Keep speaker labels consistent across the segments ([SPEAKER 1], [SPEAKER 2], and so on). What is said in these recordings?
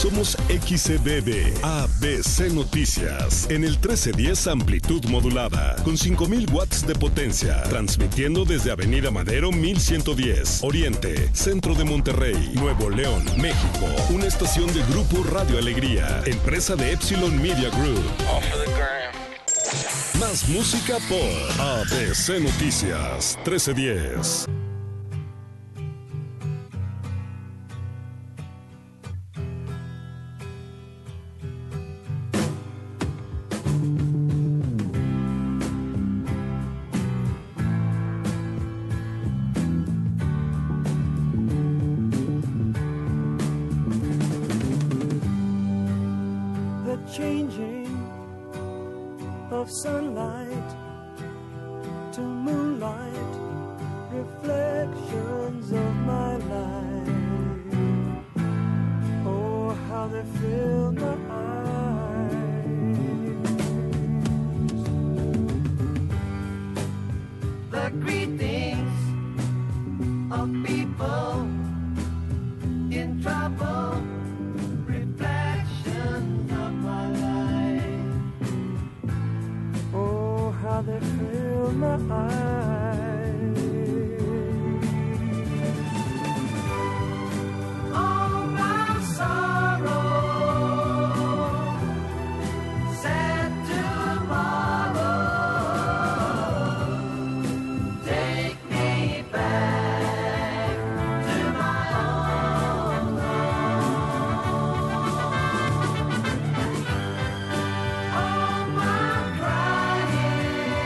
[SPEAKER 1] Somos XCBB ABC Noticias en el 1310 amplitud modulada con 5000 watts de potencia, transmitiendo desde Avenida Madero 1110, Oriente, Centro de Monterrey, Nuevo León, México. Una estación de Grupo Radio Alegría, empresa de Epsilon Media Group. Más música por ABC Noticias 1310.
[SPEAKER 2] Sunlight to moonlight, reflections of my life. Oh, how they fill my eyes. The greetings of people in trouble, reflections of my life. Oh, how they fill my eyes. All my sorrow, sad tomorrow, take me back to my own home. All my crying,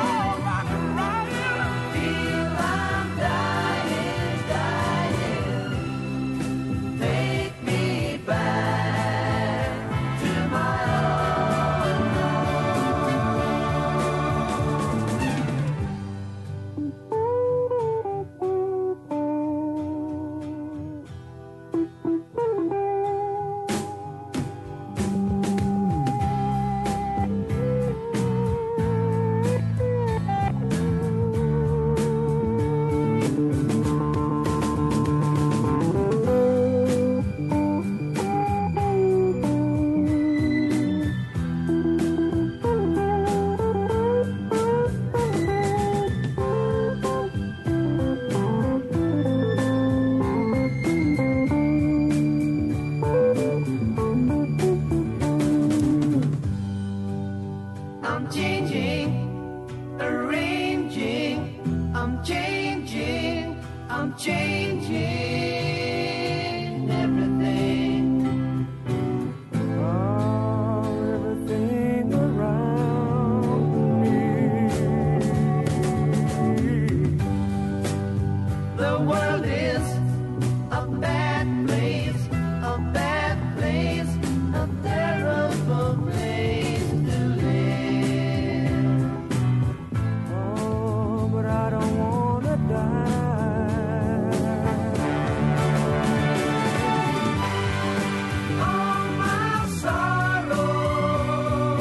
[SPEAKER 2] feel I'm dying, dying. Take me back to my own I'm changing, arranging, I'm changing, I'm changing everything. Oh, everything around me. The world is a bad place, a bad place, a terrible place to live. Oh, but I don't wanna die. All my sorrow,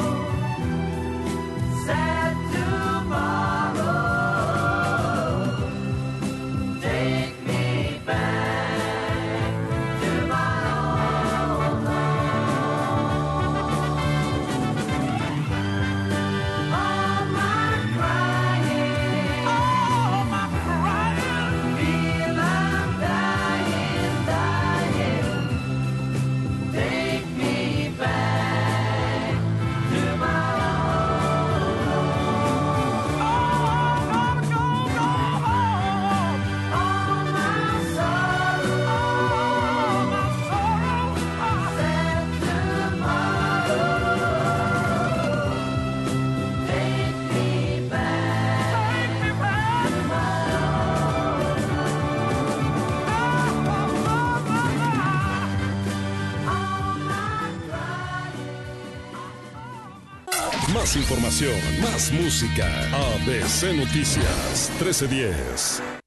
[SPEAKER 2] sad tomorrow, take me back to my own home. All my crying, feel I'm dying, dying. Take me back to my own home. All my sorrow, sad tomorrow, take me back to my own home.
[SPEAKER 1] Más información, más música. ABC Noticias 1310.